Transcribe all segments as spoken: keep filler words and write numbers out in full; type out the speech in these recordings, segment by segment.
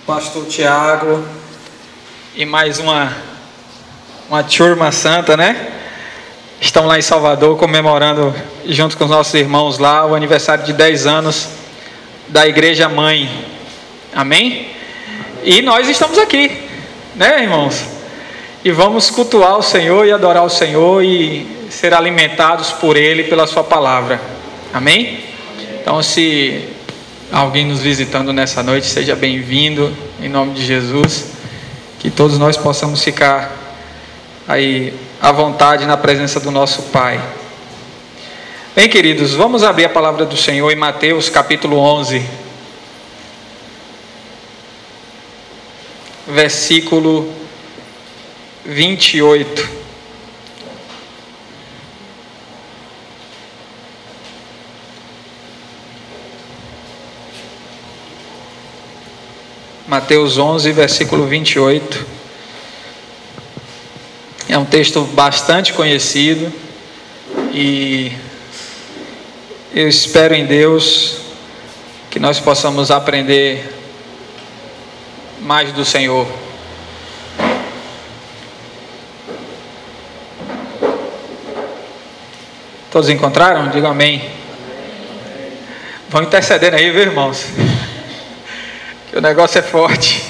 Pastor Tiago e mais uma, uma turma santa, né? Estão lá em Salvador comemorando, junto com os nossos irmãos lá, o aniversário de dez anos da Igreja Mãe. Amém? E nós estamos aqui, né, irmãos? E vamos cultuar o Senhor e adorar o Senhor e ser alimentados por Ele, pela Sua palavra. Amém? Então, se alguém nos visitando nessa noite, seja bem-vindo, em nome de Jesus. Que todos nós possamos ficar aí à vontade na presença do nosso Pai. Bem, queridos, vamos abrir a palavra do Senhor em Mateus capítulo onze, versículo vinte e oito. Mateus onze, versículo vinte e oito. É um texto bastante conhecido e eu espero em Deus que nós possamos aprender mais do Senhor. Todos encontraram? Digam amém. Vão intercedendo aí, viu, irmãos? Que o negócio é forte.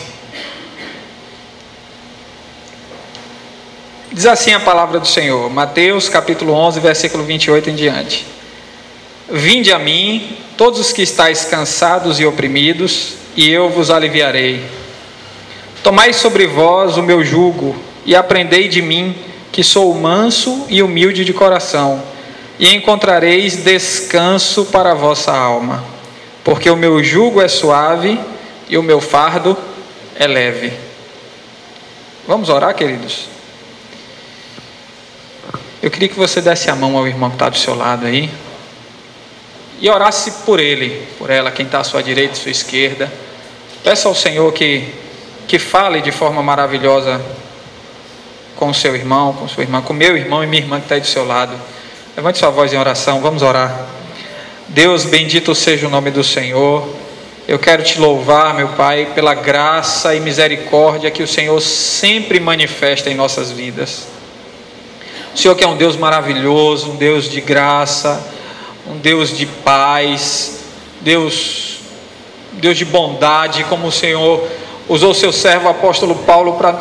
Diz assim a palavra do Senhor, Mateus capítulo onze, versículo vinte e oito em diante. Vinde a mim, todos os que estáis cansados e oprimidos, e eu vos aliviarei. Tomai sobre vós o meu jugo, e aprendei de mim, que sou manso e humilde de coração, e encontrareis descanso para a vossa alma, porque o meu jugo é suave e o meu fardo é leve. Vamos orar, queridos? Eu queria que você desse a mão ao irmão que está do seu lado aí e orasse por ele, por ela, quem está à sua direita e à sua esquerda. Peça ao Senhor que, que fale de forma maravilhosa com o seu irmão, com sua irmã, com meu irmão e minha irmã que está aí do seu lado. Levante sua voz em oração, vamos orar. Deus, bendito seja o nome do Senhor. Eu quero te louvar, meu Pai, pela graça e misericórdia que o Senhor sempre manifesta em nossas vidas. O Senhor que é um Deus maravilhoso, um Deus de graça, um Deus de paz, Deus, Deus de bondade, como o Senhor usou seu servo apóstolo Paulo para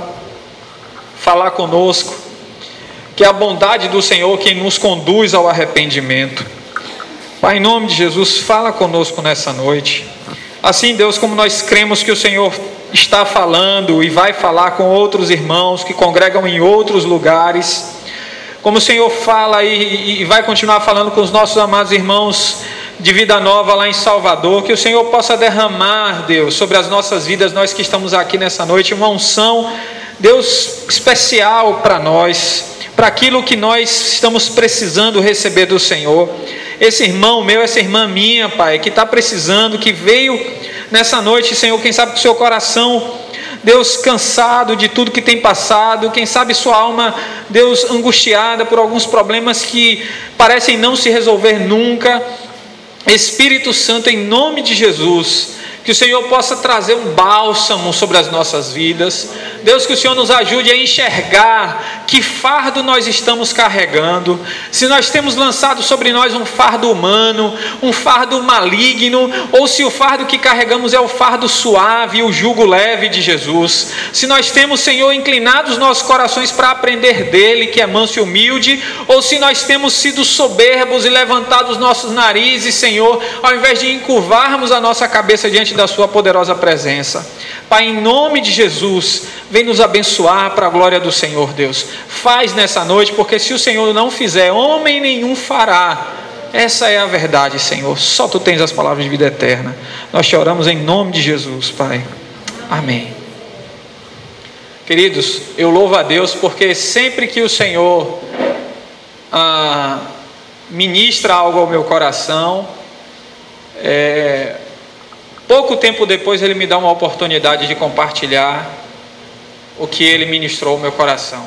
falar conosco, que é a bondade do Senhor quem nos conduz ao arrependimento. Pai, em nome de Jesus, fala conosco nessa noite. Assim, Deus, como nós cremos que o Senhor está falando e vai falar com outros irmãos que congregam em outros lugares, como o Senhor fala e, e vai continuar falando com os nossos amados irmãos de Vida Nova lá em Salvador, que o Senhor possa derramar, Deus, sobre as nossas vidas, nós que estamos aqui nessa noite, uma unção, Deus, especial para nós, para aquilo que nós estamos precisando receber do Senhor. Esse irmão meu, essa irmã minha, Pai, que está precisando, que veio nessa noite, Senhor, quem sabe com o seu coração, Deus, cansado de tudo que tem passado, quem sabe sua alma, Deus, angustiada por alguns problemas que parecem não se resolver nunca. Espírito Santo, em nome de Jesus, que o Senhor possa trazer um bálsamo sobre as nossas vidas. Deus, que o Senhor nos ajude a enxergar que fardo nós estamos carregando. Se nós temos lançado sobre nós um fardo humano, um fardo maligno, ou se o fardo que carregamos é o fardo suave, o jugo leve de Jesus. Se nós temos, Senhor, inclinado os nossos corações para aprender dele, que é manso e humilde, ou se nós temos sido soberbos e levantado os nossos narizes, Senhor, ao invés de encurvarmos a nossa cabeça diante da sua poderosa presença. Pai, em nome de Jesus, vem nos abençoar para a glória do Senhor, Deus. Faz nessa noite, porque se o Senhor não fizer, homem nenhum fará. Essa é a verdade, Senhor. Só Tu tens as palavras de vida eterna. Nós te oramos em nome de Jesus, Pai. Amém. Queridos, eu louvo a Deus porque sempre que o Senhor ah, ministra algo ao meu coração, é... pouco tempo depois Ele me dá uma oportunidade de compartilhar o que Ele ministrou ao meu coração.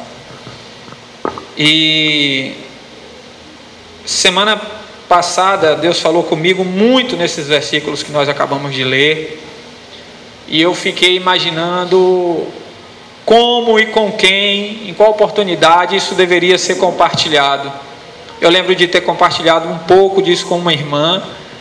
E semana passada Deus falou comigo muito nesses versículos que nós acabamos de ler. e eu fiquei imaginando como e com quem, em qual oportunidade isso deveria ser compartilhado. Eu lembro de ter compartilhado um pouco disso com uma irmã,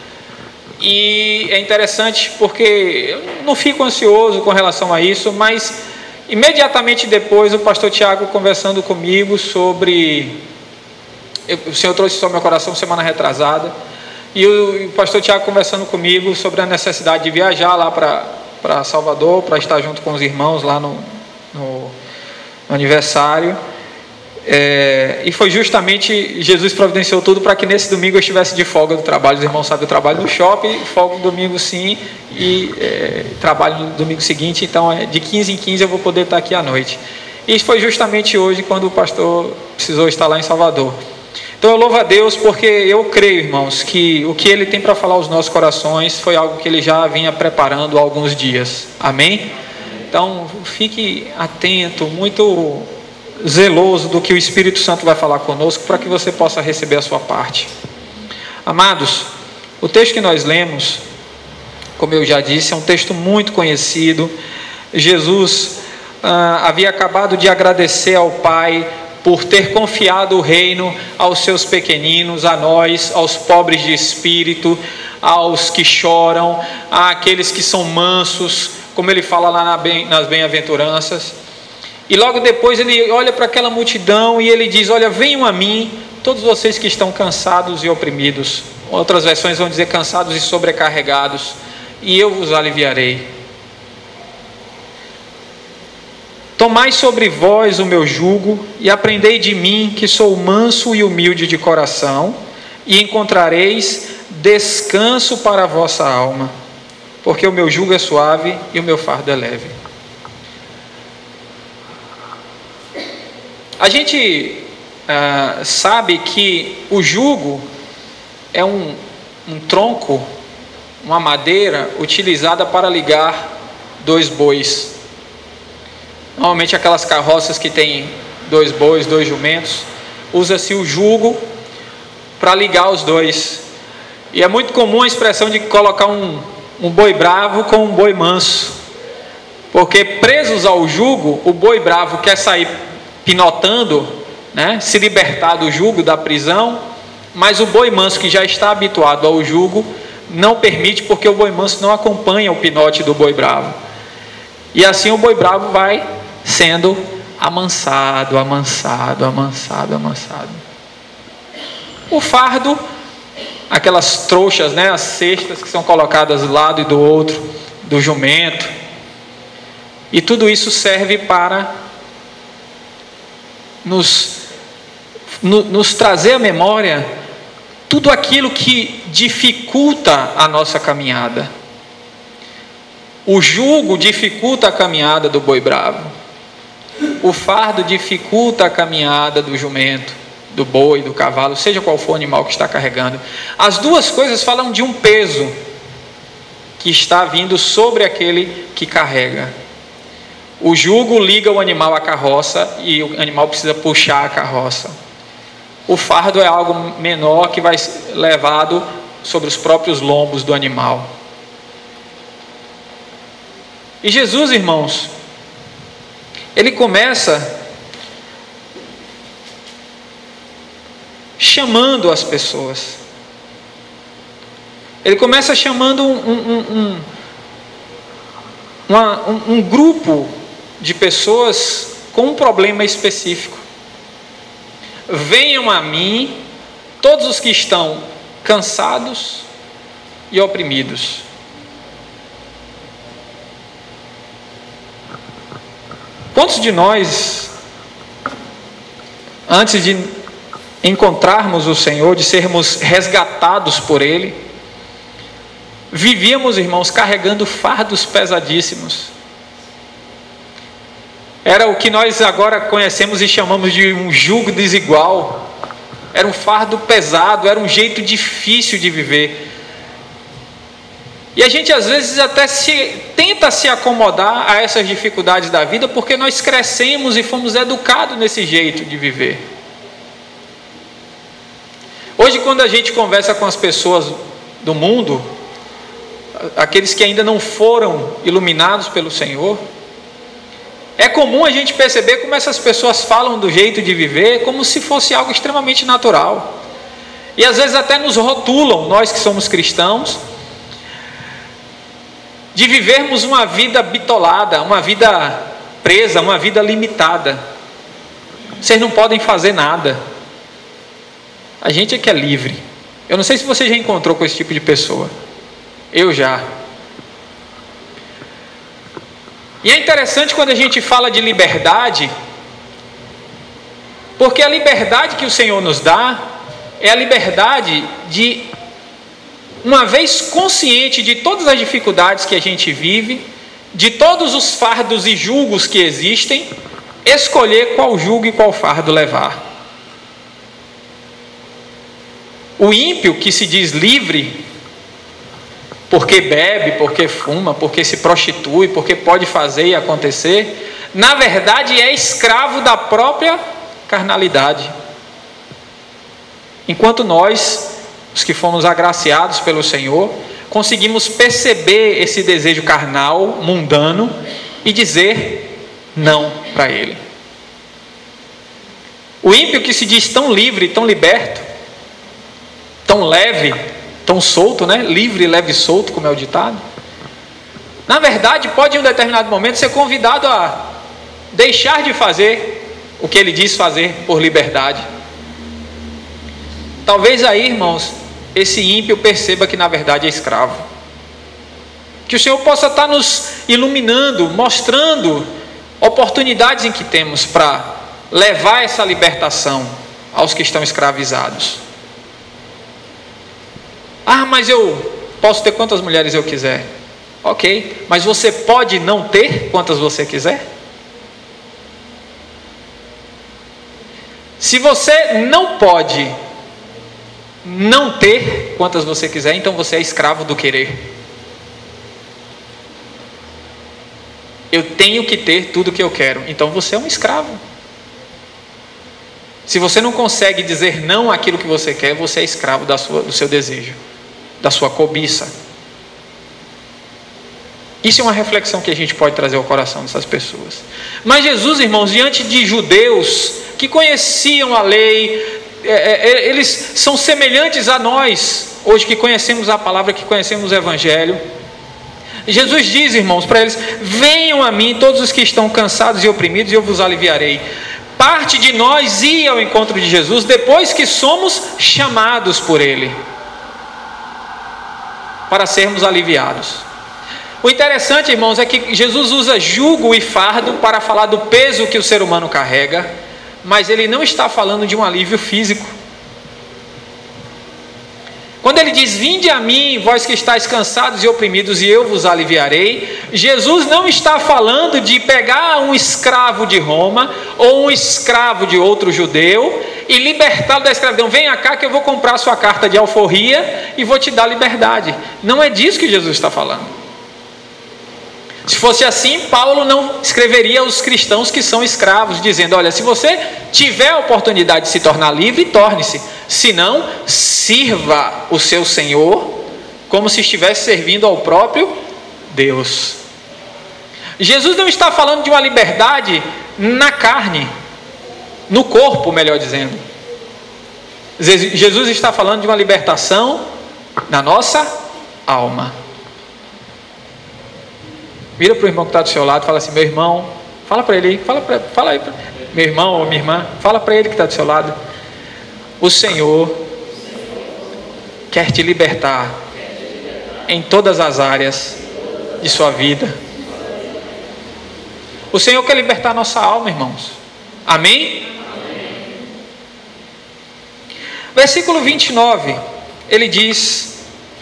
e é interessante porque eu não fico ansioso com relação a isso, mas imediatamente depois o pastor Tiago conversando comigo sobre, o Senhor trouxe isso ao meu coração semana retrasada, e o pastor Tiago conversando comigo sobre a necessidade de viajar lá para Salvador, para estar junto com os irmãos lá no, no, no aniversário. É, e foi justamente, Jesus providenciou tudo para que nesse domingo eu estivesse de folga do trabalho. Os irmãos sabem, eu trabalho no shopping, folga no domingo sim, e é, trabalho no domingo seguinte, então é, de quinze em quinze eu vou poder estar aqui à noite. E foi justamente hoje quando o pastor precisou estar lá em Salvador. Então eu louvo a Deus porque eu creio, irmãos, que o que Ele tem para falar aos nossos corações foi algo que Ele já vinha preparando há alguns dias. Amém? Então fique atento, muito zeloso do que o Espírito Santo vai falar conosco, para que você possa receber a sua parte. Amados, o texto que nós lemos, como eu já disse, é um texto muito conhecido. Jesus ah, havia acabado de agradecer ao Pai por ter confiado o reino aos seus pequeninos, a nós, aos pobres de espírito, aos que choram, àqueles que são mansos, como ele fala lá nas bem-aventuranças. E logo depois ele olha para aquela multidão e ele diz: olha, venham a mim, todos vocês que estão cansados e oprimidos. Outras versões vão dizer cansados e sobrecarregados, e eu vos aliviarei. Tomai sobre vós o meu jugo e aprendei de mim, que sou manso e humilde de coração, e encontrareis descanso para a vossa alma, porque o meu jugo é suave e o meu fardo é leve. A gente ah, sabe que o jugo é um, um tronco, uma madeira utilizada para ligar dois bois. Normalmente aquelas carroças que tem dois bois, dois jumentos, usa-se o jugo para ligar os dois. E é muito comum a expressão de colocar um, um boi bravo com um boi manso, porque presos ao jugo, o boi bravo quer sair pinotando, né, se libertar do jugo, da prisão, mas o boi manso, que já está habituado ao jugo, não permite, porque o boi manso não acompanha o pinote do boi bravo, e assim o boi bravo vai sendo amansado, amansado, amansado, amansado. O fardo, aquelas trouxas, né, as cestas que são colocadas do lado e do outro do jumento, e tudo isso serve para Nos, no, nos trazer à memória tudo aquilo que dificulta a nossa caminhada. O jugo dificulta a caminhada do boi bravo, o fardo dificulta a caminhada do jumento, do boi, do cavalo, seja qual for o animal que está carregando. As duas coisas falam de um peso que está vindo sobre aquele que carrega. O jugo liga o animal à carroça e o animal precisa puxar a carroça. O fardo é algo menor que vai ser levado sobre os próprios lombos do animal. E Jesus, irmãos, ele começa chamando as pessoas. Ele começa chamando um, um, um, uma, um, um grupo de pessoas com um problema específico. Venham a mim todos os que estão cansados e oprimidos. Quantos de nós, antes de encontrarmos o Senhor, de sermos resgatados por Ele, vivíamos, irmãos, carregando fardos pesadíssimos? Era o que nós agora conhecemos e chamamos de um jugo desigual. Era um fardo pesado, era um jeito difícil de viver. E a gente às vezes até se, tenta se acomodar a essas dificuldades da vida, porque nós crescemos e fomos educados nesse jeito de viver. Hoje, quando a gente conversa com as pessoas do mundo, aqueles que ainda não foram iluminados pelo Senhor, é comum a gente perceber como essas pessoas falam do jeito de viver como se fosse algo extremamente natural. E às vezes até nos rotulam, nós que somos cristãos, de vivermos uma vida bitolada, uma vida presa, uma vida limitada. Vocês não podem fazer nada. A gente é que é livre. Eu não sei se você já encontrou com esse tipo de pessoa. Eu já. E é interessante quando a gente fala de liberdade, porque a liberdade que o Senhor nos dá é a liberdade de, uma vez consciente de todas as dificuldades que a gente vive, de todos os fardos e julgos que existem, escolher qual jugo e qual fardo levar. O ímpio que se diz livre, porque bebe, porque fuma, porque se prostitui, porque pode fazer e acontecer, na verdade é escravo da própria carnalidade. Enquanto nós, os que fomos agraciados pelo Senhor, conseguimos perceber esse desejo carnal, mundano, e dizer não para ele. O ímpio que se diz tão livre, tão liberto, tão leve, tão solto, né? Livre, leve e solto, como é o ditado. Na verdade, pode em um determinado momento ser convidado a deixar de fazer o que ele diz fazer por liberdade. Talvez aí, irmãos, esse ímpio perceba que na verdade é escravo. Que o Senhor possa estar nos iluminando, mostrando oportunidades em que temos para levar essa libertação aos que estão escravizados. Ah, mas eu posso ter quantas mulheres eu quiser. Ok, mas você pode não ter quantas você quiser? Se você não pode não ter quantas você quiser, então você é escravo do querer. Eu tenho que ter tudo que eu quero, então você é um escravo. Se você não consegue dizer não àquilo que você quer, você é escravo da sua, do seu desejo, da sua cobiça. Isso é uma reflexão que a gente pode trazer ao coração dessas pessoas. Mas Jesus, irmãos, diante de judeus que conheciam a lei, eles são semelhantes a nós, hoje que conhecemos a palavra, que conhecemos o Evangelho. Jesus diz, irmãos, para eles: venham a mim todos os que estão cansados e oprimidos e eu vos aliviarei. Parte de nós ia ao encontro de Jesus depois que somos chamados por Ele para sermos aliviados. O interessante, irmãos, é que Jesus usa jugo e fardo para falar do peso que o ser humano carrega, mas Ele não está falando de um alívio físico. Quando Ele diz: vinde a mim, vós que estáis cansados e oprimidos, e eu vos aliviarei, Jesus não está falando de pegar um escravo de Roma, ou um escravo de outro judeu, e libertá-lo da escravidão. Venha cá que eu vou comprar sua carta de alforria, e vou te dar liberdade. Não é disso que Jesus está falando. Se fosse assim, Paulo não escreveria aos cristãos que são escravos, dizendo: olha, se você tiver a oportunidade de se tornar livre, torne-se. Se não, sirva o seu Senhor como se estivesse servindo ao próprio Deus. Jesus não está falando de uma liberdade na carne, no corpo, melhor dizendo. Jesus está falando de uma libertação na nossa alma. Vira para o irmão que está do seu lado e fala assim: meu irmão, fala para ele, fala, pra, fala aí, pra, meu irmão ou minha irmã, fala para ele que está do seu lado: o Senhor quer te libertar em todas as áreas de sua vida. O Senhor quer libertar a nossa alma, irmãos. Amém? Amém. Versículo vinte e nove, ele diz: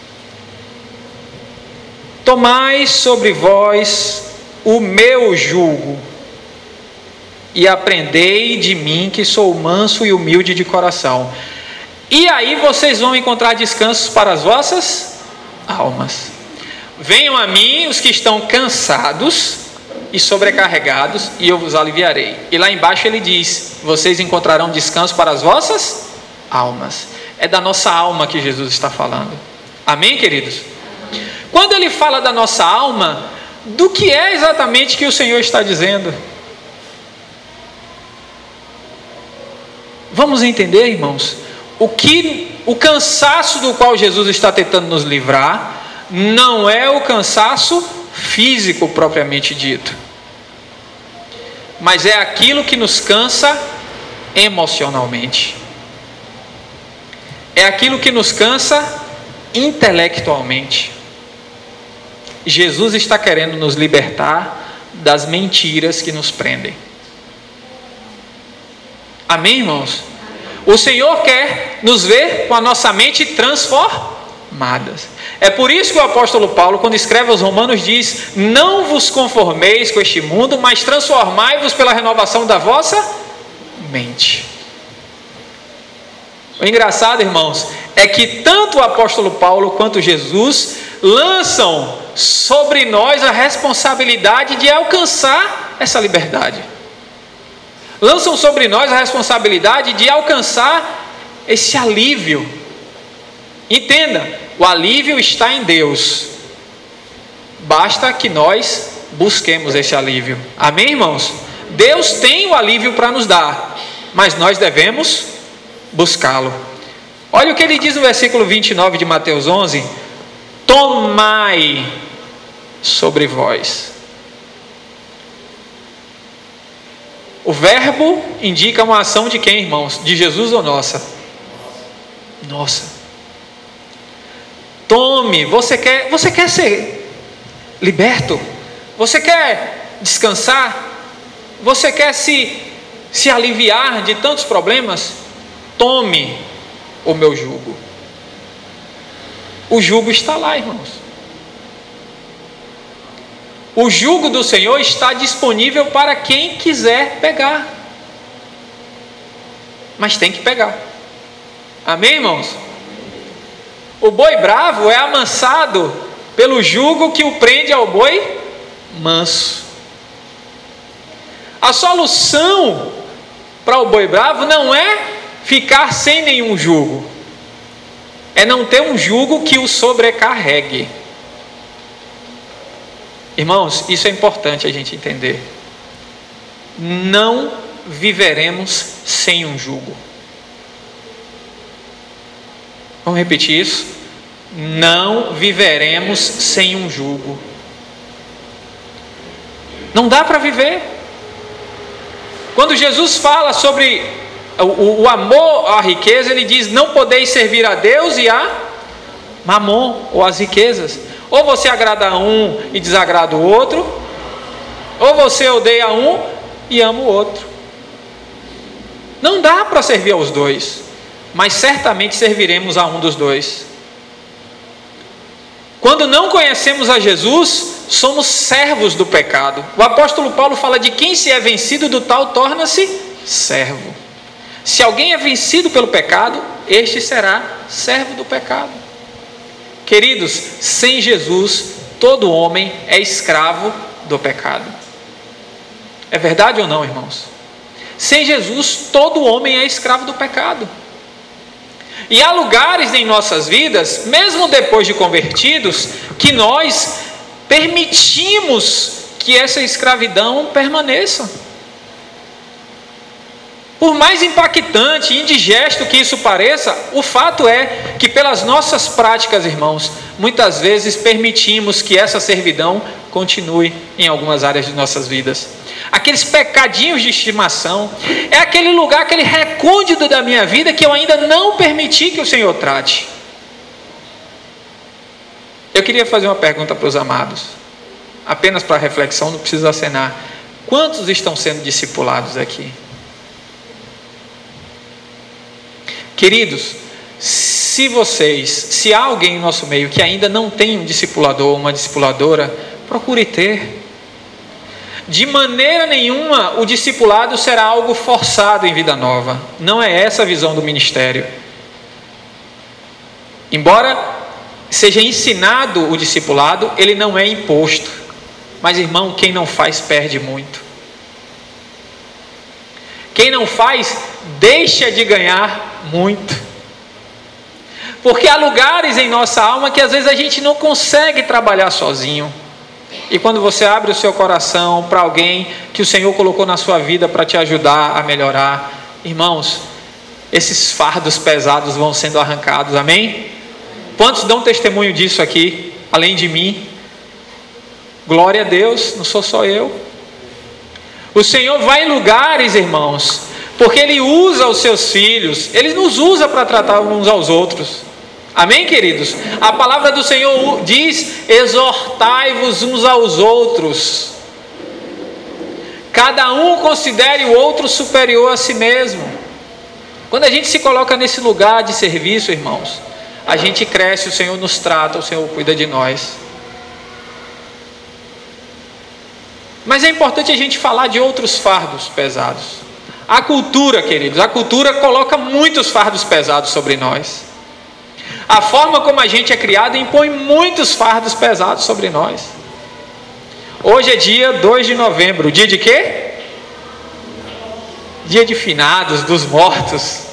tomai sobre vós o meu jugo e aprendei de mim, que sou manso e humilde de coração, e aí vocês vão encontrar descansos para as vossas almas. Venham a mim os que estão cansados e sobrecarregados, e eu vos aliviarei. E lá embaixo ele diz: vocês encontrarão descanso para as vossas almas. É da nossa alma que Jesus está falando. Amém, queridos? Quando ele fala da nossa alma, do que é exatamente que o Senhor está dizendo? Vamos entender, irmãos, o que o cansaço do qual Jesus está tentando nos livrar não é o cansaço físico propriamente dito, mas é aquilo que nos cansa emocionalmente, é aquilo que nos cansa intelectualmente. Jesus está querendo nos libertar das mentiras que nos prendem. Amém, irmãos? O Senhor quer nos ver com a nossa mente transformadas. É por isso que o apóstolo Paulo, quando escreve aos Romanos, diz: não vos conformeis com este mundo, mas transformai-vos pela renovação da vossa mente. O engraçado, irmãos, é que tanto o apóstolo Paulo quanto Jesus lançam sobre nós a responsabilidade de alcançar essa liberdade. Lançam sobre nós a responsabilidade de alcançar esse alívio. Entenda, o alívio está em Deus. Basta que nós busquemos esse alívio. Amém, irmãos? Deus tem o alívio para nos dar, mas nós devemos buscá-lo. Olha o que ele diz no versículo vinte e nove de Mateus onze: tomai sobre vós. O verbo indica uma ação de quem, irmãos? De Jesus ou nossa? Nossa. Tome. Você quer, você quer ser liberto? Você quer descansar? Você quer se, se aliviar de tantos problemas? Tome o meu jugo. O jugo está lá, irmãos. O jugo do Senhor está disponível para quem quiser pegar. Mas tem que pegar. Amém, irmãos? O boi bravo é amansado pelo jugo que o prende ao boi manso. A solução para o boi bravo não é ficar sem nenhum jugo, é não ter um jugo que o sobrecarregue. Irmãos, isso é importante a gente entender. Não viveremos sem um jugo. Vamos repetir isso? Não viveremos sem um jugo. Não dá para viver. Quando Jesus fala sobre o, o amor à riqueza, ele diz: não podeis servir a Deus e a mamon, ou as riquezas. Ou você agrada a um e desagrada o outro, ou você odeia um e ama o outro. Não dá para servir aos dois, mas certamente serviremos a um dos dois. Quando não conhecemos a Jesus, somos servos do pecado. O apóstolo Paulo fala: de quem se é vencido, do tal torna-se servo. Se alguém é vencido pelo pecado, este será servo do pecado. Queridos, sem Jesus, todo homem é escravo do pecado. É verdade ou não, irmãos? Sem Jesus, todo homem é escravo do pecado. E há lugares em nossas vidas, mesmo depois de convertidos, que nós permitimos que essa escravidão permaneça. Por mais impactante e indigesto que isso pareça, o fato é que pelas nossas práticas, irmãos, muitas vezes permitimos que essa servidão continue em algumas áreas de nossas vidas. Aqueles pecadinhos de estimação, é aquele lugar, aquele recôndito da minha vida que eu ainda não permiti que o Senhor trate. Eu queria fazer uma pergunta para os amados, apenas para reflexão, não precisa acenar. Quantos estão sendo discipulados aqui? Queridos, se vocês, se há alguém em nosso meio que ainda não tem um discipulador, uma discipuladora, procure ter. De maneira nenhuma o discipulado será algo forçado em Vida Nova. Não é essa a visão do ministério. Embora seja ensinado o discipulado, ele não é imposto. Mas, irmão, quem não faz perde muito. Quem não faz deixa de ganhar muito. Porque há lugares em nossa alma que às vezes a gente não consegue trabalhar sozinho. E quando você abre o seu coração para alguém que o Senhor colocou na sua vida para te ajudar a melhorar, irmãos, esses fardos pesados vão sendo arrancados, amém? Quantos dão testemunho disso aqui, além de mim? Glória a Deus, não sou só eu. O Senhor vai em lugares, irmãos, porque Ele usa os seus filhos, Ele nos usa para tratar uns aos outros. Amém, queridos? A palavra do Senhor diz: exortai-vos uns aos outros. Cada um considere o outro superior a si mesmo. Quando a gente se coloca nesse lugar de serviço, irmãos, a gente cresce, o Senhor nos trata, o Senhor cuida de nós. Mas é importante a gente falar de outros fardos pesados. A cultura, queridos, a cultura coloca muitos fardos pesados sobre nós. A forma como a gente é criado impõe muitos fardos pesados sobre nós. Hoje é dia dois de novembro, dia de quê? Dia de finados, dos mortos.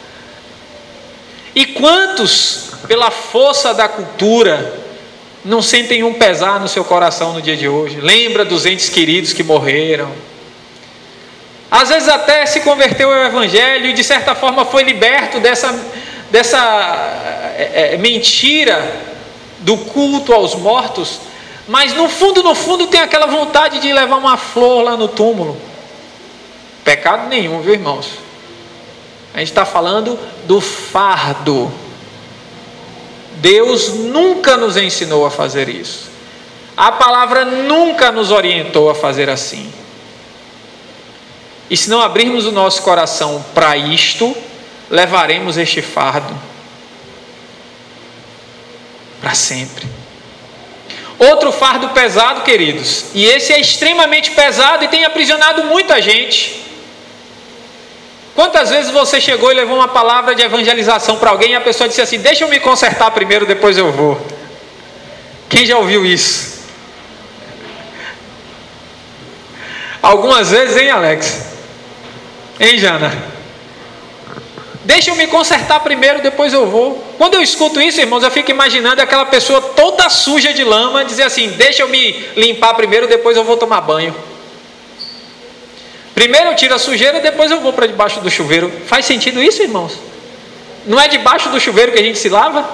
E quantos, pela força da cultura, não sentem um pesar no seu coração no dia de hoje? Lembra dos entes queridos que morreram. Às vezes até se converteu ao Evangelho e de certa forma foi liberto dessa, dessa é, é, mentira do culto aos mortos, mas no fundo, no fundo tem aquela vontade de levar uma flor lá no túmulo. Pecado nenhum, viu, irmãos? A gente está falando do fardo. Deus nunca nos ensinou a fazer isso. A palavra nunca nos orientou a fazer assim. E se não abrirmos o nosso coração para isto, levaremos este fardo para sempre. Outro fardo pesado, queridos, e esse é extremamente pesado e tem aprisionado muita gente. Quantas vezes você chegou e levou uma palavra de evangelização para alguém e a pessoa disse assim: deixa eu me consertar primeiro, depois eu vou. Quem já ouviu isso? Algumas vezes, hein, Alex? Hein, Jana? Deixa eu me consertar primeiro, depois eu vou. Quando eu escuto isso, irmãos, eu fico imaginando aquela pessoa toda suja de lama dizer assim: deixa eu me limpar primeiro, depois eu vou tomar banho. Primeiro eu tiro a sujeira, depois eu vou para debaixo do chuveiro. Faz sentido isso, irmãos? Não é debaixo do chuveiro que a gente se lava?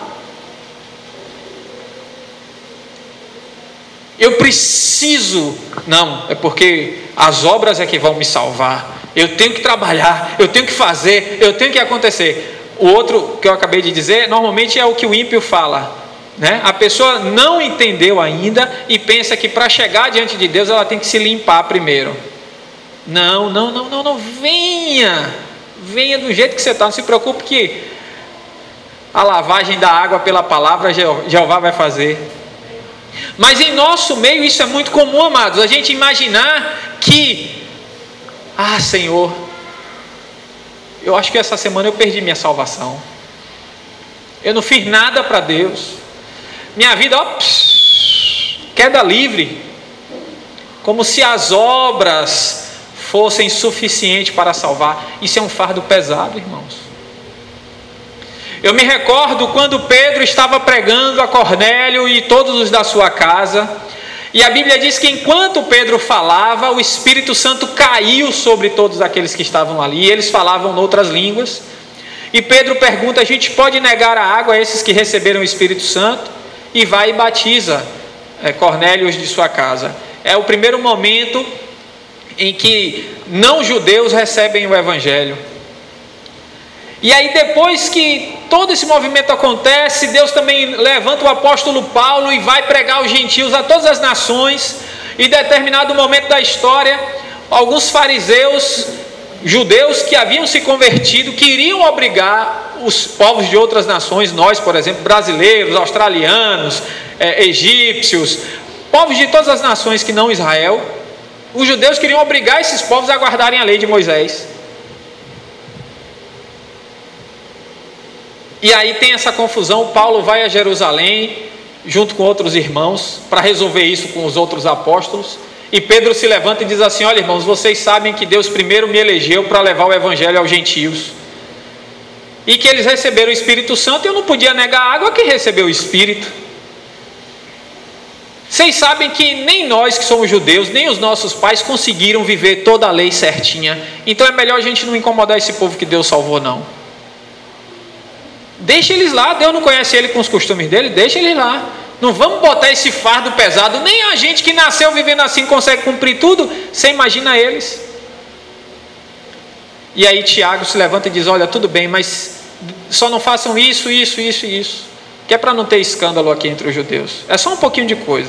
Eu preciso. Não, é porque as obras é que vão me salvar. Eu tenho que trabalhar, eu tenho que fazer, eu tenho que acontecer. O outro que eu acabei de dizer, normalmente é o que o ímpio fala, né? A pessoa não entendeu ainda e pensa que para chegar diante de Deus ela tem que se limpar primeiro. Não, não, não, não, não, venha, venha do jeito que você está, não se preocupe que a lavagem da água pela palavra Jeová vai fazer. Mas em nosso meio isso é muito comum, amados, a gente imaginar que, ah, Senhor, eu acho que essa semana eu perdi minha salvação, eu não fiz nada para Deus, minha vida, ó, pss, queda livre, como se as obras fossem suficientes para salvar. Isso é um fardo pesado, irmãos. Eu me recordo quando Pedro estava pregando a Cornélio e todos os da sua casa, e a Bíblia diz que enquanto Pedro falava, o Espírito Santo caiu sobre todos aqueles que estavam ali, e eles falavam outras línguas, e Pedro pergunta: a gente pode negar a água a esses que receberam o Espírito Santo? E vai e batiza é, Cornélio de sua casa. É o primeiro momento em que não judeus recebem o Evangelho. E aí depois que todo esse movimento acontece, Deus também levanta o apóstolo Paulo e vai pregar aos gentios, a todas as nações. E em determinado momento da história, alguns fariseus, judeus que haviam se convertido, queriam obrigar os povos de outras nações, nós, por exemplo, brasileiros, australianos, é, egípcios, povos de todas as nações que não Israel, os judeus queriam obrigar esses povos a guardarem a lei de Moisés. E aí tem essa confusão. Paulo vai a Jerusalém junto com outros irmãos para resolver isso com os outros apóstolos, e Pedro se levanta e diz assim: olha, irmãos, vocês sabem que Deus primeiro me elegeu para levar o Evangelho aos gentios. e que eles receberam o Espírito Santo, eu não podia negar a água que recebeu o Espírito. Vocês sabem que nem nós que somos judeus, nem os nossos pais conseguiram viver toda a lei certinha. Então é melhor a gente não incomodar esse povo que Deus salvou, não. Deixa eles lá, Deus não conhece ele com os costumes dele, deixa eles lá. Não vamos botar esse fardo pesado, nem a gente que nasceu vivendo assim consegue cumprir tudo, você imagina eles. E aí Tiago se levanta e diz, olha, tudo bem, mas só não façam isso, isso, isso e isso. Que é para não ter escândalo aqui entre os judeus. É só um pouquinho de coisa.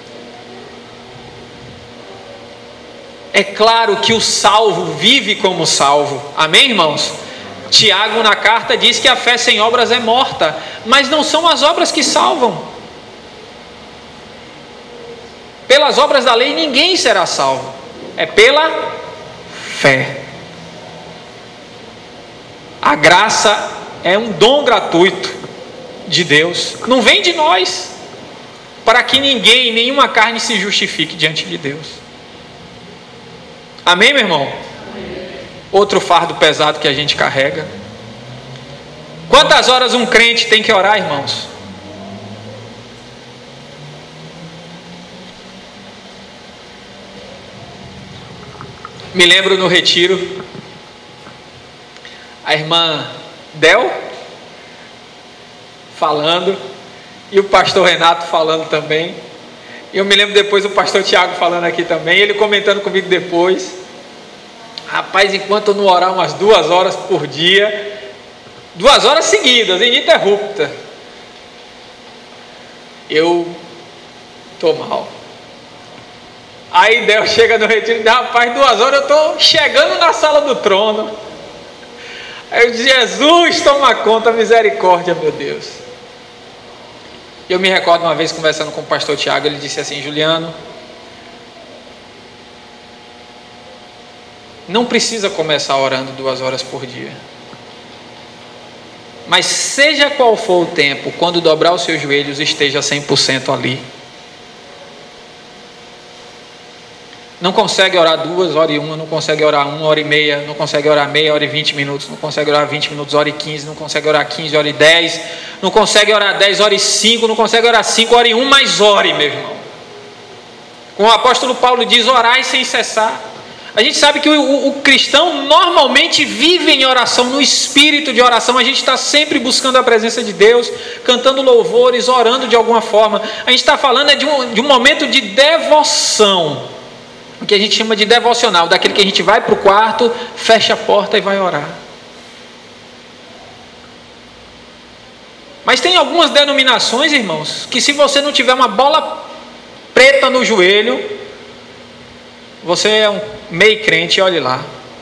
É claro que o salvo vive como salvo. Amém, irmãos? Tiago na carta diz que a fé sem obras é morta. Mas não são as obras que salvam. Pelas obras da lei ninguém será salvo. É pela fé. A graça é um dom gratuito de Deus, não vem de nós, para que ninguém, nenhuma carne se justifique diante de Deus. Amém, meu irmão? Amém. Outro fardo pesado que a gente carrega. Quantas horas um crente tem que orar, irmãos? Me lembro no retiro, a irmã Del falando, e o pastor Renato falando também. Eu me lembro depois o pastor Tiago falando aqui também, ele comentando comigo depois. Rapaz, enquanto eu não orar umas duas horas por dia, duas horas seguidas, ininterrupta, eu estou mal. Aí Deus chega no retiro e diz, rapaz, duas horas eu estou chegando na sala do trono. Aí eu disse, Jesus, toma conta, misericórdia, meu Deus. Eu me recordo uma vez conversando com o pastor Tiago, ele disse assim, Juliano, não precisa começar orando duas horas por dia. Mas seja qual for o tempo, quando dobrar os seus joelhos, esteja cem por cento ali. Não consegue orar duas horas e uma, não consegue orar uma hora e meia, não consegue orar meia hora e vinte minutos, não consegue orar vinte minutos, hora e quinze, não consegue orar quinze, hora e dez, não consegue orar dez horas e cinco, não consegue orar cinco horas e um, mas ore, meu irmão. Como o apóstolo Paulo diz, orai sem cessar. A gente sabe que o, o, o cristão normalmente vive em oração, no espírito de oração. A gente está sempre buscando a presença de Deus, cantando louvores, orando de alguma forma. A gente está falando é de, um, de um momento de devoção, o que a gente chama de devocional, daquele que a gente vai para o quarto, fecha a porta e vai orar. Mas tem algumas denominações, irmãos, que se você não tiver uma bola preta no joelho, você é um meio crente, olhe lá.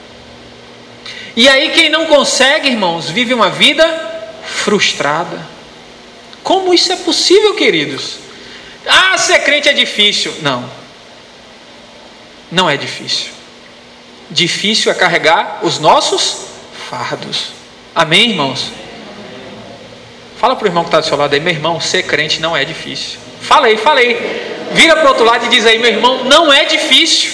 E aí quem não consegue, irmãos, vive uma vida frustrada. Como isso é possível, queridos? Ah, ser crente é difícil. Não. Não é difícil. Difícil é carregar os nossos fardos. Amém, irmãos? Fala para o irmão que está do seu lado aí, meu irmão, ser crente não é difícil. Fala aí, fala aí. Vira para o outro lado e diz aí, meu irmão, não é difícil.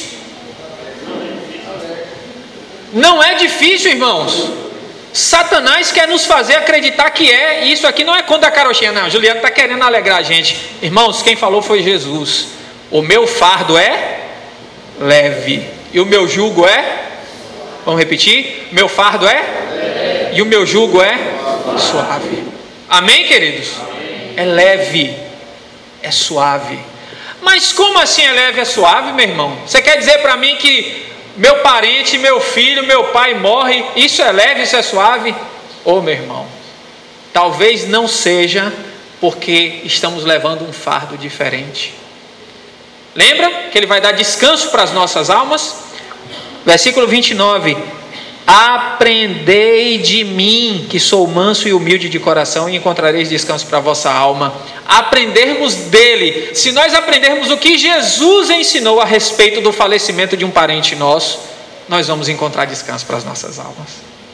Não é difícil, irmãos. Satanás quer nos fazer acreditar que é. E isso aqui não é conta da carochinha, não. Juliano está querendo alegrar a gente. Irmãos, quem falou foi Jesus. O meu fardo é leve, e o meu jugo é, vamos repetir, meu fardo é leve, e o meu jugo é suave. Amém, queridos? Amém. É leve, é suave. Mas como assim é leve, é suave, meu irmão? Você quer dizer para mim que meu parente, meu filho, meu pai morre, isso é leve, isso é suave? Ô, meu irmão, talvez não seja, porque estamos levando um fardo diferente. Lembra que ele vai dar descanso para as nossas almas? Versículo vinte e nove. Aprendei de mim, que sou manso e humilde de coração, e encontrareis descanso para a vossa alma. Aprendermos dele. Se nós aprendermos o que Jesus ensinou a respeito do falecimento de um parente nosso, nós vamos encontrar descanso para as nossas almas.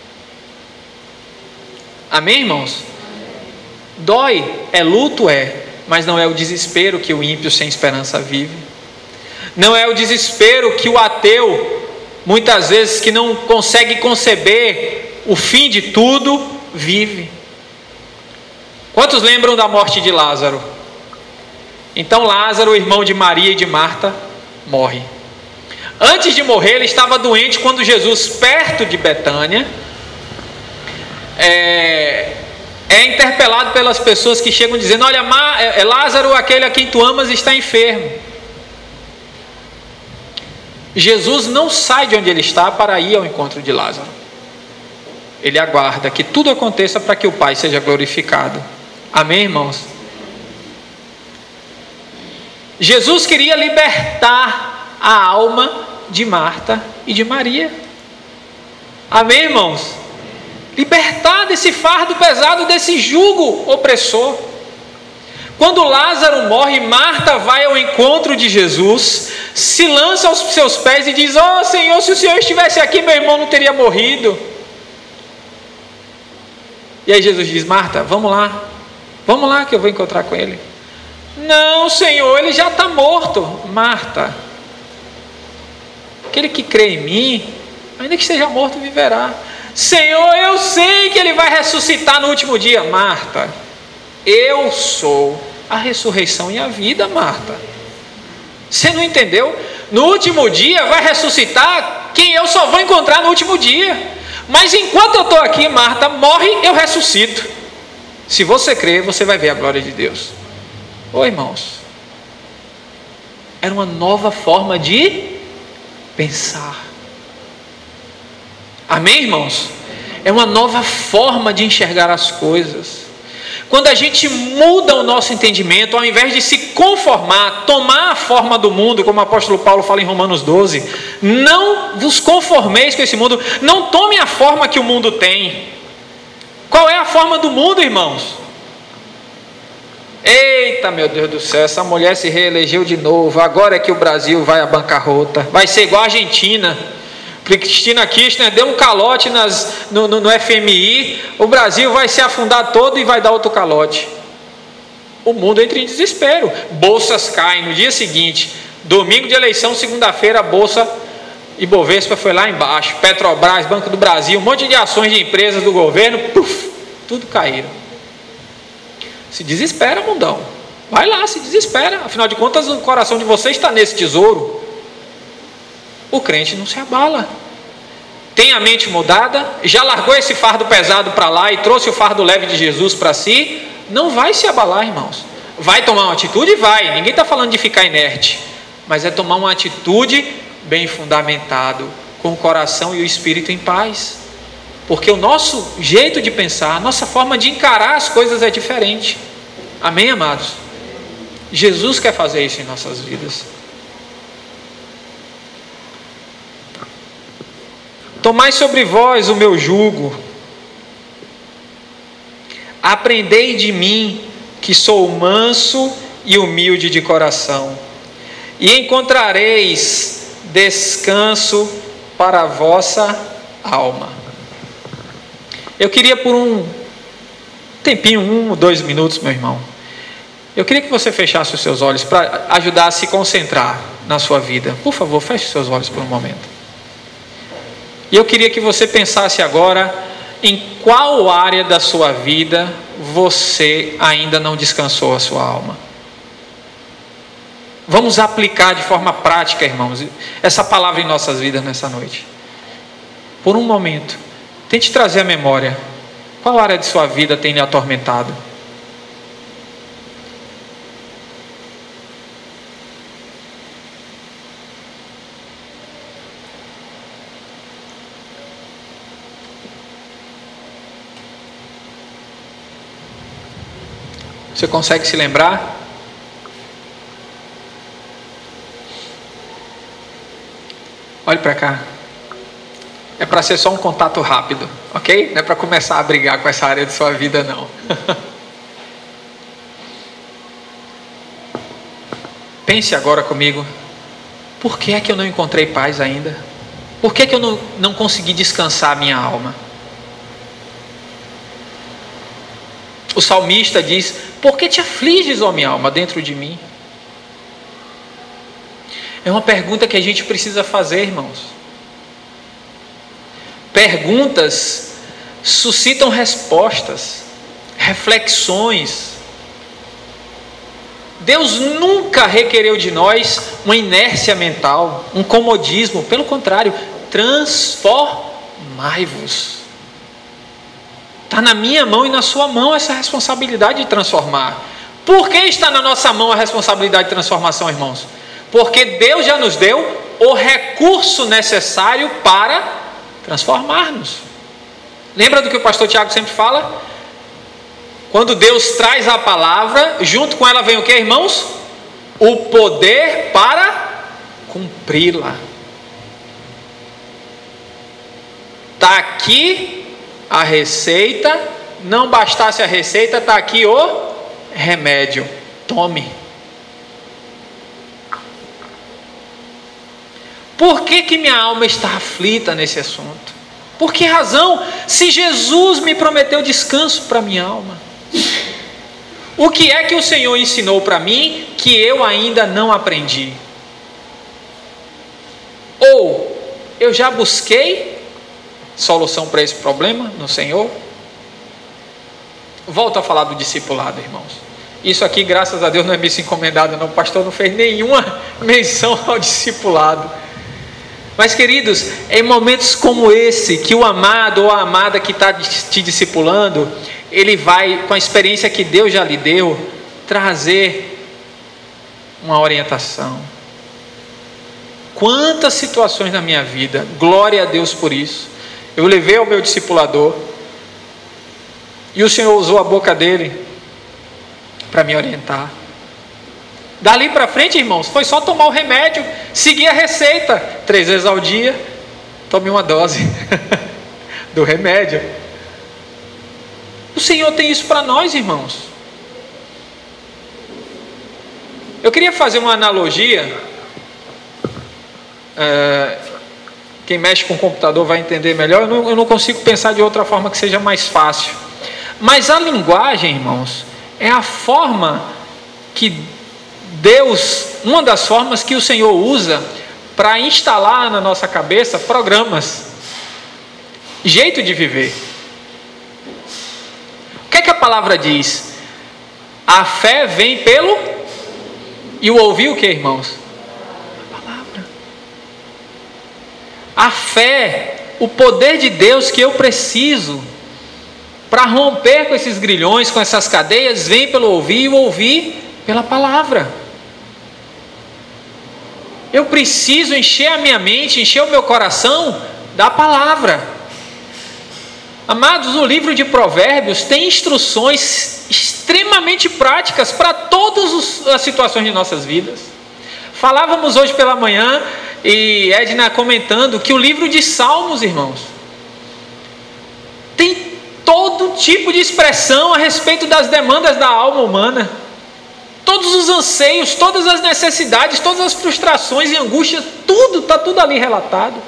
Amém, irmãos? Dói, é luto, é. Mas não é o desespero que o ímpio sem esperança vive. Não é o desespero que o ateu, muitas vezes, que não consegue conceber o fim de tudo, vive. Quantos lembram da morte de Lázaro? Então Lázaro, irmão de Maria e de Marta, morre. Antes de morrer, ele estava doente quando Jesus, perto de Betânia, é, é interpelado pelas pessoas que chegam dizendo: olha, Lázaro, aquele a quem tu amas, está enfermo. Jesus não sai de onde ele está para ir ao encontro de Lázaro. Ele aguarda que tudo aconteça para que o Pai seja glorificado. Amém, irmãos? Jesus queria libertar a alma de Marta e de Maria. Amém, irmãos? Libertar desse fardo pesado, desse jugo opressor. Quando Lázaro morre, Marta vai ao encontro de Jesus, se lança aos seus pés e diz: ó Senhor, se o Senhor estivesse aqui, meu irmão não teria morrido. E aí Jesus diz: Marta, vamos lá, vamos lá que eu vou encontrar com ele. Não, Senhor, ele já está morto. Marta, aquele que crê em mim, ainda que esteja morto, viverá. Senhor, eu sei que ele vai ressuscitar no último dia. Marta, eu sou a ressurreição e a vida, Marta. Você não entendeu? No último dia vai ressuscitar quem eu só vou encontrar no último dia. Mas enquanto eu estou aqui, Marta, morre, eu ressuscito. Se você crer, você vai ver a glória de Deus. Ô irmãos, era uma nova forma de pensar. Amém, irmãos? É uma nova forma de enxergar as coisas. Quando a gente muda o nosso entendimento, ao invés de se conformar, tomar a forma do mundo, como o apóstolo Paulo fala em Romanos doze, não vos conformeis com esse mundo, não tome a forma que o mundo tem. Qual é a forma do mundo, irmãos? Eita, meu Deus do céu, essa mulher se reelegeu de novo, agora é que o Brasil vai à bancarrota, vai ser igual a Argentina. Cristina Kirchner deu um calote nas, no, no, no F M I, o Brasil vai se afundar todo e vai dar outro calote. O mundo entra em desespero, bolsas caem no dia seguinte, domingo de eleição, segunda-feira, a bolsa Ibovespa foi lá embaixo, Petrobras, Banco do Brasil, um monte de ações de empresas do governo, puff, tudo caíram. Se desespera, mundão, vai lá, se desespera, afinal de contas o coração de vocês está nesse tesouro. O crente não se abala, tem a mente mudada, já largou esse fardo pesado para lá e trouxe o fardo leve de Jesus para si, não vai se abalar, irmãos. Vai tomar uma atitude? Vai, ninguém está falando de ficar inerte, mas é tomar uma atitude bem fundamentado, com o coração e o espírito em paz, porque o nosso jeito de pensar, a nossa forma de encarar as coisas é diferente. Amém, amados? Jesus quer fazer isso em nossas vidas. Tomai sobre vós o meu jugo, aprendei de mim, que sou manso e humilde de coração, e encontrareis descanso para a vossa alma. Eu queria por um tempinho, um ou dois minutos, meu irmão, eu queria que você fechasse os seus olhos para ajudar a se concentrar na sua vida. Por favor, feche os seus olhos por um momento. E eu queria que você pensasse agora em qual área da sua vida você ainda não descansou a sua alma. Vamos aplicar de forma prática, irmãos, essa palavra em nossas vidas nessa noite. Por um momento, tente trazer à memória qual área de sua vida tem lhe atormentado. Você consegue se lembrar? Olhe para cá. É para ser só um contato rápido, ok? Não é para começar a brigar com essa área de sua vida, não. Pense agora comigo. Por que é que eu não encontrei paz ainda? Por que é que eu não, não consegui descansar a minha alma? O salmista diz: por que te afliges, ó minha alma, dentro de mim? É uma pergunta que a gente precisa fazer, irmãos. Perguntas suscitam respostas, reflexões. Deus nunca requereu de nós uma inércia mental, um comodismo. Pelo contrário, transformai-vos. Está na minha mão e na sua mão essa responsabilidade de transformar. Por que está na nossa mão a responsabilidade de transformação, irmãos? Porque Deus já nos deu o recurso necessário para transformar-nos. Lembra do que o pastor Tiago sempre fala? Quando Deus traz a palavra, junto com ela vem o que, irmãos? O poder para cumpri-la. Está aqui a receita. Não bastasse a receita, está aqui o remédio. Tome. Por que que minha alma está aflita nesse assunto? Por que razão? Se Jesus me prometeu descanso para minha alma. O que é que o Senhor ensinou para mim que eu ainda não aprendi? Ou eu já busquei solução para esse problema no Senhor? Volto a falar do discipulado, irmãos. Isso aqui, graças a Deus, não é missa encomendada, não. O pastor não fez nenhuma menção ao discipulado. Mas, queridos, em momentos como esse, que o amado ou a amada que está te discipulando, ele vai, com a experiência que Deus já lhe deu, trazer uma orientação. Quantas situações na minha vida, glória a Deus por isso. Eu levei ao meu discipulador, e o Senhor usou a boca dele para me orientar. Dali para frente, irmãos, foi só tomar o remédio, seguir a receita, três vezes ao dia, tome uma dose do remédio. O Senhor tem isso para nós, irmãos. Eu queria fazer uma analogia, é, quem mexe com o computador vai entender melhor, eu não, eu não consigo pensar de outra forma que seja mais fácil. Mas a linguagem, irmãos, é a forma que Deus, uma das formas que o Senhor usa para instalar na nossa cabeça programas, jeito de viver. O que é que a palavra diz? A fé vem pelo... E o ouvir o que, irmãos? A palavra. A fé, o poder de Deus que eu preciso para romper com esses grilhões, com essas cadeias, vem pelo ouvir e o ouvir pela palavra. Eu preciso encher a minha mente, encher o meu coração da palavra. Amados, o livro de Provérbios tem instruções extremamente práticas para todas as situações de nossas vidas. Falávamos hoje pela manhã, e Edna comentando, que o livro de Salmos, irmãos, tem todo tipo de expressão a respeito das demandas da alma humana. Todos os anseios, todas as necessidades, todas as frustrações e angústias, tudo, está tudo ali relatado.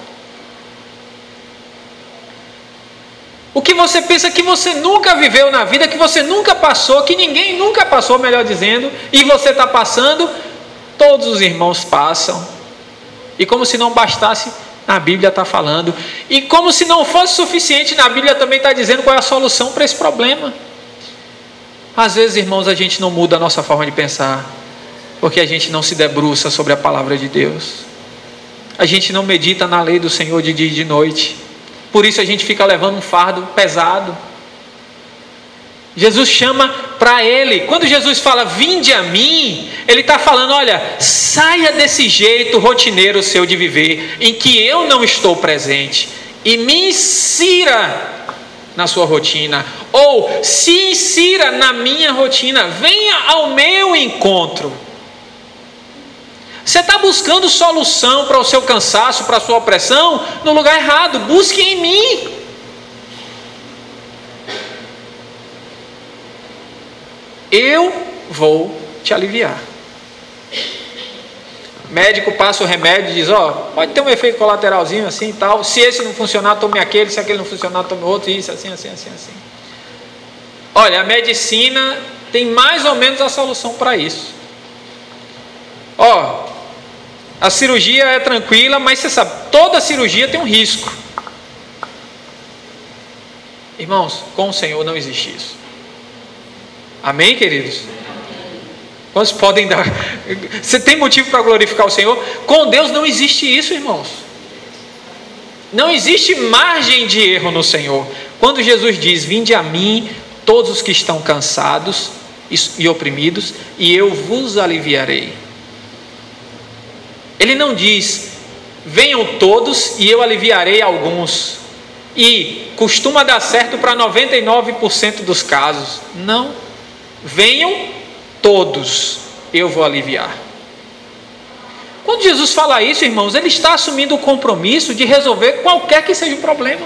O que você pensa que você nunca viveu na vida, que você nunca passou, que ninguém nunca passou, melhor dizendo, e você está passando, todos os irmãos passam. E como se não bastasse, na Bíblia está falando. E como se não fosse suficiente, na Bíblia também está dizendo qual é a solução para esse problema. Às vezes, irmãos, a gente não muda a nossa forma de pensar, porque a gente não se debruça sobre a palavra de Deus. A gente não medita na lei do Senhor de dia e de noite. Por isso a gente fica levando um fardo pesado. Jesus chama para Ele. Quando Jesus fala, vinde a mim, Ele está falando, olha, saia desse jeito rotineiro seu de viver, em que eu não estou presente, e me insira na sua rotina, ou se insira na minha rotina, venha ao meu encontro. Você está buscando solução para o seu cansaço, para a sua opressão, no lugar errado. Busque em mim. Eu vou te aliviar. O médico passa o remédio e diz, ó, pode ter um efeito colateralzinho assim e tal. Se esse não funcionar, tome aquele. Se aquele não funcionar, tome outro. Isso, assim, assim, assim, assim. Olha, a medicina tem mais ou menos a solução para isso. Ó, a cirurgia é tranquila, mas você sabe, toda cirurgia tem um risco. Irmãos, com o Senhor não existe isso. Amém, queridos? Quantos podem dar? Você tem motivo para glorificar o Senhor? Com Deus não existe isso, irmãos. Não existe margem de erro no Senhor. Quando Jesus diz: vinde a mim todos os que estão cansados e oprimidos, e eu vos aliviarei. Ele não diz: venham todos e eu aliviarei alguns. E costuma dar certo para noventa e nove por cento dos casos. Não. Venham todos, eu vou aliviar. Quando Jesus fala isso, irmãos, ele está assumindo o compromisso de resolver qualquer que seja o problema.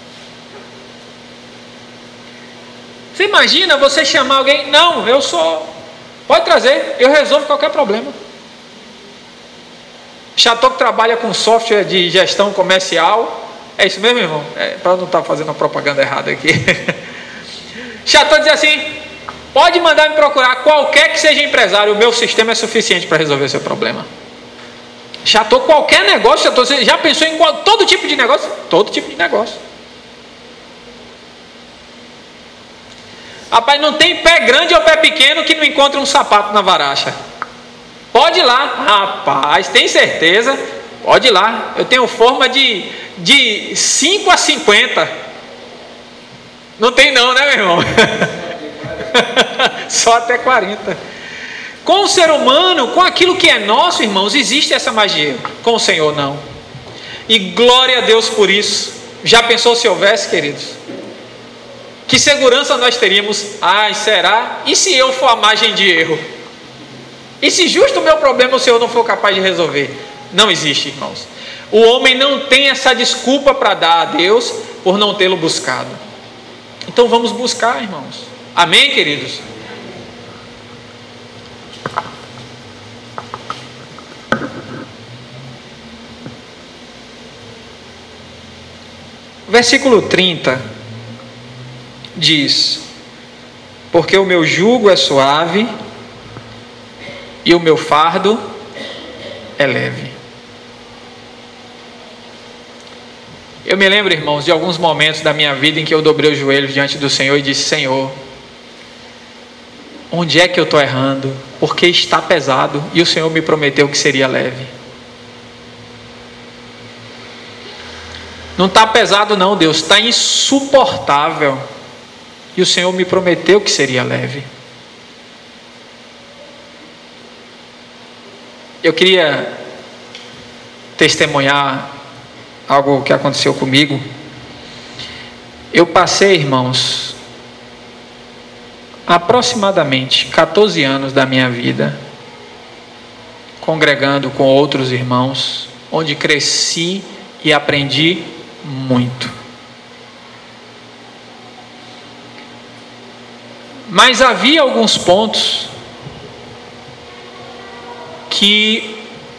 Você imagina você chamar alguém: não, eu sou, pode trazer, eu resolvo qualquer problema. Chateau que trabalha com software de gestão comercial, é isso mesmo, irmão? É, para não estar fazendo uma propaganda errada aqui. Chateau diz assim: pode mandar me procurar qualquer que seja empresário, o meu sistema é suficiente para resolver seu problema. Chateau, qualquer negócio, Chateau, você já pensou em qual, todo tipo de negócio? Todo tipo de negócio. Rapaz, não tem pé grande ou pé pequeno que não encontre um sapato na varacha. Pode ir lá, rapaz, tem certeza? Pode ir lá. Eu tenho forma de, de cinco a cinquenta. Não tem não, né, meu irmão? Só até quarenta. Com o ser humano, com aquilo que é nosso, irmãos, existe essa magia. Com o Senhor, não. E glória a Deus por isso. Já pensou se houvesse, queridos? Que segurança nós teríamos? Ai, será? E se eu for a margem de erro? E se justo o meu problema o Senhor não for capaz de resolver? Não existe, irmãos. O homem não tem essa desculpa para dar a Deus por não tê-lo buscado. Então vamos buscar, irmãos. Amém, queridos? Versículo trinta diz: porque o meu jugo é suave e o meu fardo é leve. Eu me lembro, irmãos, de alguns momentos da minha vida em que eu dobrei os joelhos diante do Senhor e disse: Senhor, onde é que eu estou errando? Porque está pesado e o Senhor me prometeu que seria leve. Não está pesado não, Deus, está insuportável. E o Senhor me prometeu que seria leve. Eu queria testemunhar algo que aconteceu comigo. Eu passei, irmãos, aproximadamente catorze anos da minha vida congregando com outros irmãos, onde cresci e aprendi muito. Mas havia alguns pontos que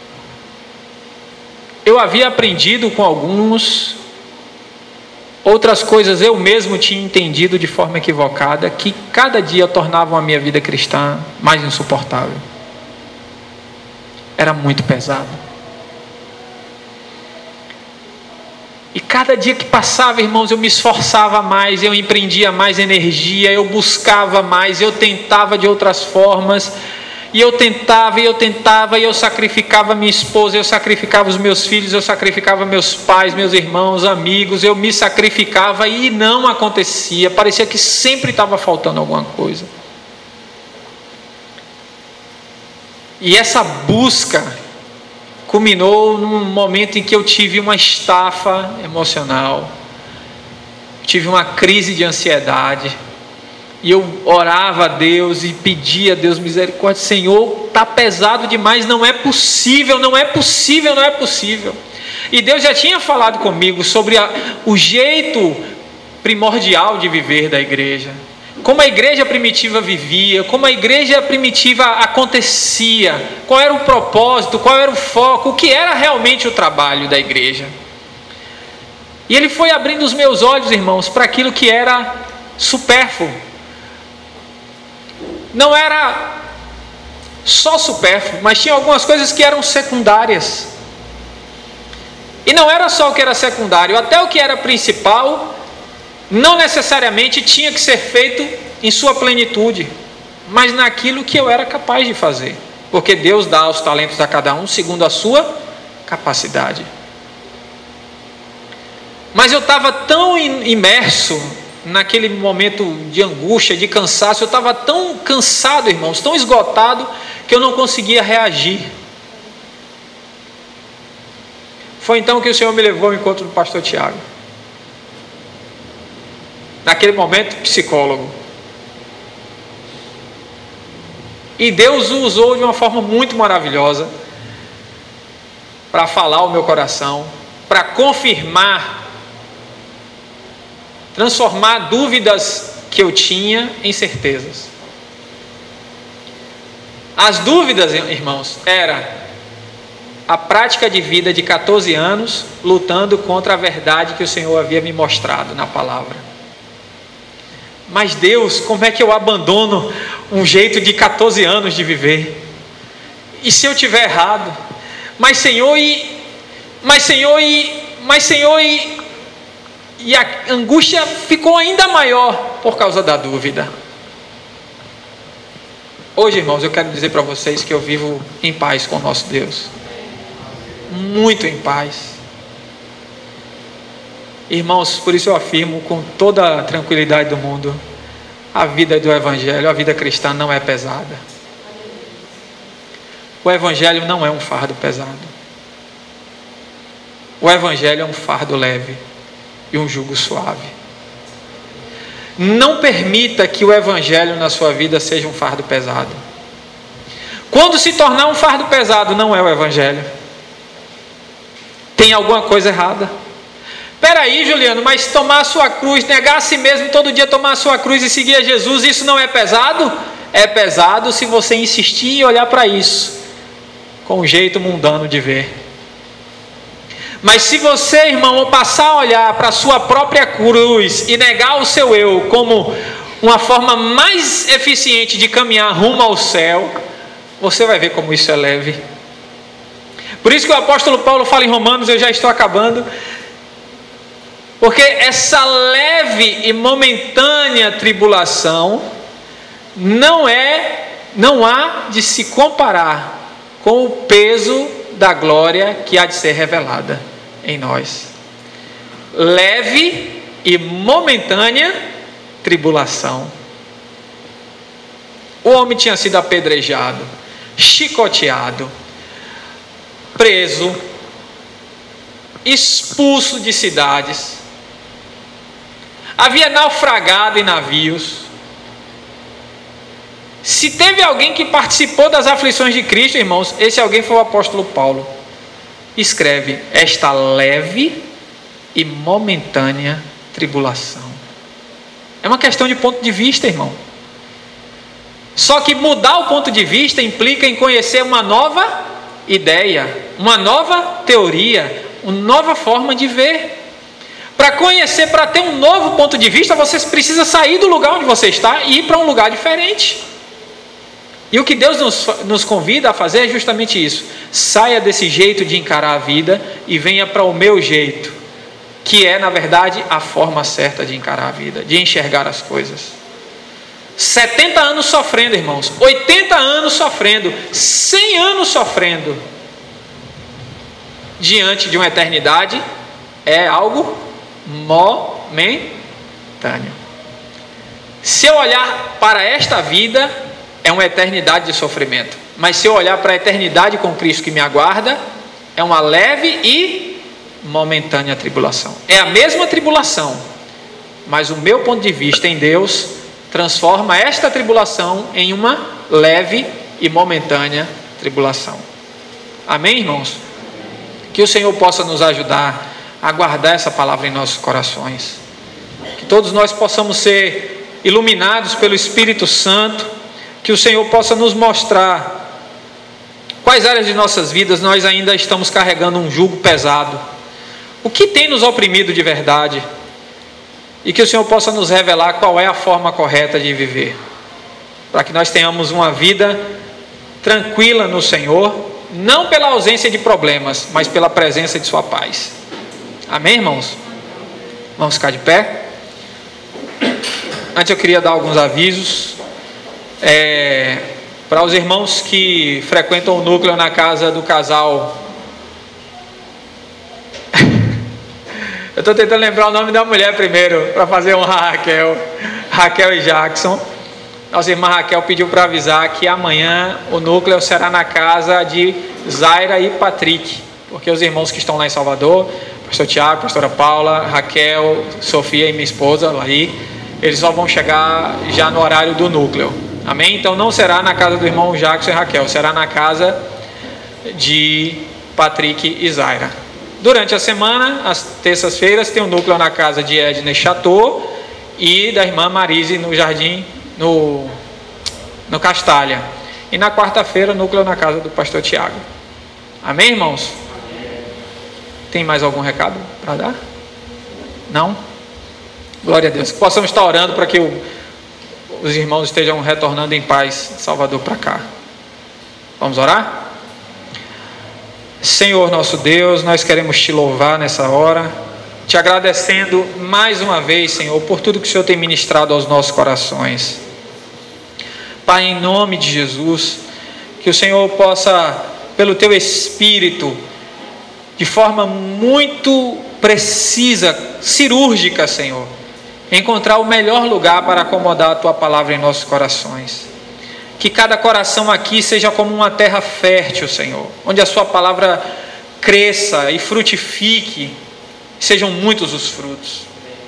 eu havia aprendido com alguns, outras coisas eu mesmo tinha entendido de forma equivocada, que cada dia tornavam a minha vida cristã mais insuportável. Era muito pesado. E cada dia que passava, irmãos, eu me esforçava mais, eu empreendia mais energia, eu buscava mais, eu tentava de outras formas, e eu tentava, e eu tentava, e eu sacrificava minha esposa, eu sacrificava os meus filhos, eu sacrificava meus pais, meus irmãos, amigos, eu me sacrificava e não acontecia, parecia que sempre estava faltando alguma coisa. E essa busca culminou num momento em que eu tive uma estafa emocional, tive uma crise de ansiedade, e eu orava a Deus e pedia a Deus misericórdia: Senhor, está pesado demais, não é possível, não é possível, não é possível. E Deus já tinha falado comigo sobre a, o jeito primordial de viver da igreja, como a igreja primitiva vivia, como a igreja primitiva acontecia, qual era o propósito, qual era o foco, o que era realmente o trabalho da igreja. E Ele foi abrindo os meus olhos, irmãos, para aquilo que era supérfluo. Não era só supérfluo, mas tinha algumas coisas que eram secundárias. E não era só o que era secundário, até o que era principal não necessariamente tinha que ser feito em sua plenitude, mas naquilo que eu era capaz de fazer, porque Deus dá os talentos a cada um segundo a sua capacidade. Mas eu estava tão imerso naquele momento de angústia, de cansaço, eu estava tão cansado, irmãos, tão esgotado, que eu não conseguia reagir. Foi então que o Senhor me levou ao encontro do pastor Tiago. Naquele momento, psicólogo. E Deus o usou de uma forma muito maravilhosa para falar ao meu coração, para confirmar, transformar dúvidas que eu tinha em certezas. As dúvidas, irmãos, era a prática de vida de catorze anos lutando contra a verdade que o Senhor havia me mostrado na palavra. Mas Deus, como é que eu abandono um jeito de catorze anos de viver? E se eu tiver errado? Mas Senhor, e mas Senhor, e mas Senhor, e E a angústia ficou ainda maior por causa da dúvida. Hoje, irmãos, eu quero dizer para vocês que eu vivo em paz com o nosso Deus. Muito em paz. Irmãos, por isso eu afirmo com toda a tranquilidade do mundo, a vida do Evangelho, a vida cristã não é pesada. O Evangelho não é um fardo pesado. O Evangelho é um fardo leve e um jugo suave. Não permita que o Evangelho na sua vida seja um fardo pesado. Quando se tornar um fardo pesado, não é o Evangelho. Tem alguma coisa errada. Peraí, Juliano, mas tomar a sua cruz, negar a si mesmo todo dia, tomar a sua cruz e seguir a Jesus, isso não é pesado? É pesado se você insistir e olhar para isso com um jeito mundano de ver. Mas se você, irmão, passar a olhar para a sua própria cruz e negar o seu eu como uma forma mais eficiente de caminhar rumo ao céu, você vai ver como isso é leve. Por isso que o apóstolo Paulo fala em Romanos, eu já estou acabando, porque essa leve e momentânea tribulação não é, não há de se comparar com o peso da glória que há de ser revelada em nós. Leve e momentânea tribulação. O homem tinha sido apedrejado, chicoteado, preso, expulso de cidades, havia naufragado em navios. Se teve alguém que participou das aflições de Cristo, irmãos, esse alguém foi o apóstolo Paulo. Escreve: esta leve e momentânea tribulação. É uma questão de ponto de vista, irmão. Só que mudar o ponto de vista implica em conhecer uma nova ideia, uma nova teoria, uma nova forma de ver. Para conhecer, para ter um novo ponto de vista, você precisa sair do lugar onde você está e ir para um lugar diferente. E o que Deus nos, nos convida a fazer é justamente isso. Saia desse jeito de encarar a vida e venha para o meu jeito, que é, na verdade, a forma certa de encarar a vida, de enxergar as coisas. setenta anos sofrendo, irmãos, oitenta anos sofrendo, cem anos sofrendo, diante de uma eternidade, é algo momentâneo. Se eu olhar para esta vida, é uma eternidade de sofrimento. Mas se eu olhar para a eternidade com Cristo que me aguarda, é uma leve e momentânea tribulação. É a mesma tribulação, mas o meu ponto de vista em Deus transforma esta tribulação em uma leve e momentânea tribulação. Amém, irmãos? Que o Senhor possa nos ajudar a guardar essa palavra em nossos corações. Que todos nós possamos ser iluminados pelo Espírito Santo. Que o Senhor possa nos mostrar quais áreas de nossas vidas nós ainda estamos carregando um jugo pesado. O que tem nos oprimido de verdade. E que o Senhor possa nos revelar qual é a forma correta de viver. Para que nós tenhamos uma vida tranquila no Senhor. Não pela ausência de problemas, mas pela presença de sua paz. Amém, irmãos? Vamos ficar de pé? Antes eu queria dar alguns avisos. É, para os irmãos que frequentam o núcleo na casa do casal. Eu estou tentando lembrar o nome da mulher primeiro, para fazer honra a Raquel. Raquel e Jackson. Nossa irmã Raquel pediu para avisar que amanhã o núcleo será na casa de Zaira e Patrick, porque os irmãos que estão lá em Salvador, pastor Tiago, pastora Paula, Raquel, Sofia e minha esposa, Laí, eles só vão chegar já no horário do núcleo. Amém? Então não será na casa do irmão Jackson e Raquel, será na casa de Patrick e Zaira. Durante a semana, às terças-feiras, tem um núcleo na casa de Edna e Chateau e da irmã Marise no Jardim, no, no Castalha. E na quarta-feira, núcleo na casa do pastor Tiago. Amém, irmãos? Tem mais algum recado para dar? Não? Glória a Deus. Que possamos estar orando para que o, os irmãos estejam retornando em paz de Salvador para cá. Vamos orar? Senhor nosso Deus, nós queremos te louvar nessa hora, te agradecendo mais uma vez, Senhor, por tudo que o Senhor tem ministrado aos nossos corações. Pai, em nome de Jesus, que o Senhor possa, pelo teu Espírito, de forma muito precisa, cirúrgica, Senhor, encontrar o melhor lugar para acomodar a tua palavra em nossos corações. Que cada coração aqui seja como uma terra fértil, Senhor, onde a sua palavra cresça e frutifique, sejam muitos os frutos.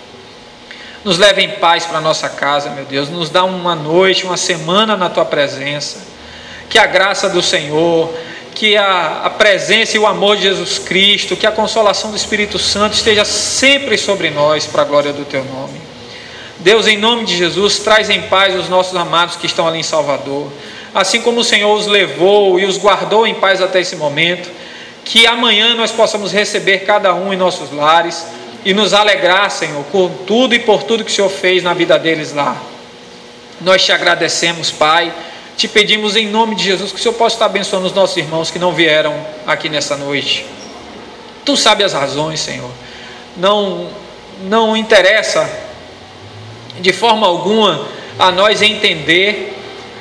Nos leve em paz para a nossa casa, meu Deus, nos dá uma noite, uma semana na tua presença. Que a graça do Senhor, que a, a presença e o amor de Jesus Cristo, que a consolação do Espírito Santo esteja sempre sobre nós, para a glória do teu nome. Deus, em nome de Jesus, traz em paz os nossos amados que estão ali em Salvador, assim como o Senhor os levou e os guardou em paz até esse momento, que amanhã nós possamos receber cada um em nossos lares e nos alegrar, Senhor, com tudo e por tudo que o Senhor fez na vida deles lá. Nós te agradecemos, Pai, te pedimos em nome de Jesus que o Senhor possa estar abençoando os nossos irmãos que não vieram aqui nessa noite. Tu sabes as razões, Senhor, não, não interessa de forma alguma a nós entender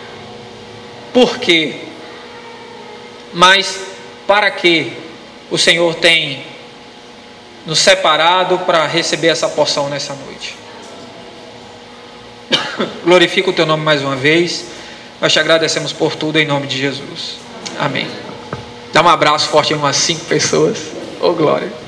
por quê, mas para que o Senhor tem nos separado para receber essa porção nessa noite. Glorifica o teu nome mais uma vez, nós te agradecemos por tudo em nome de Jesus, amém. Dá um abraço forte em umas cinco pessoas, ô glória.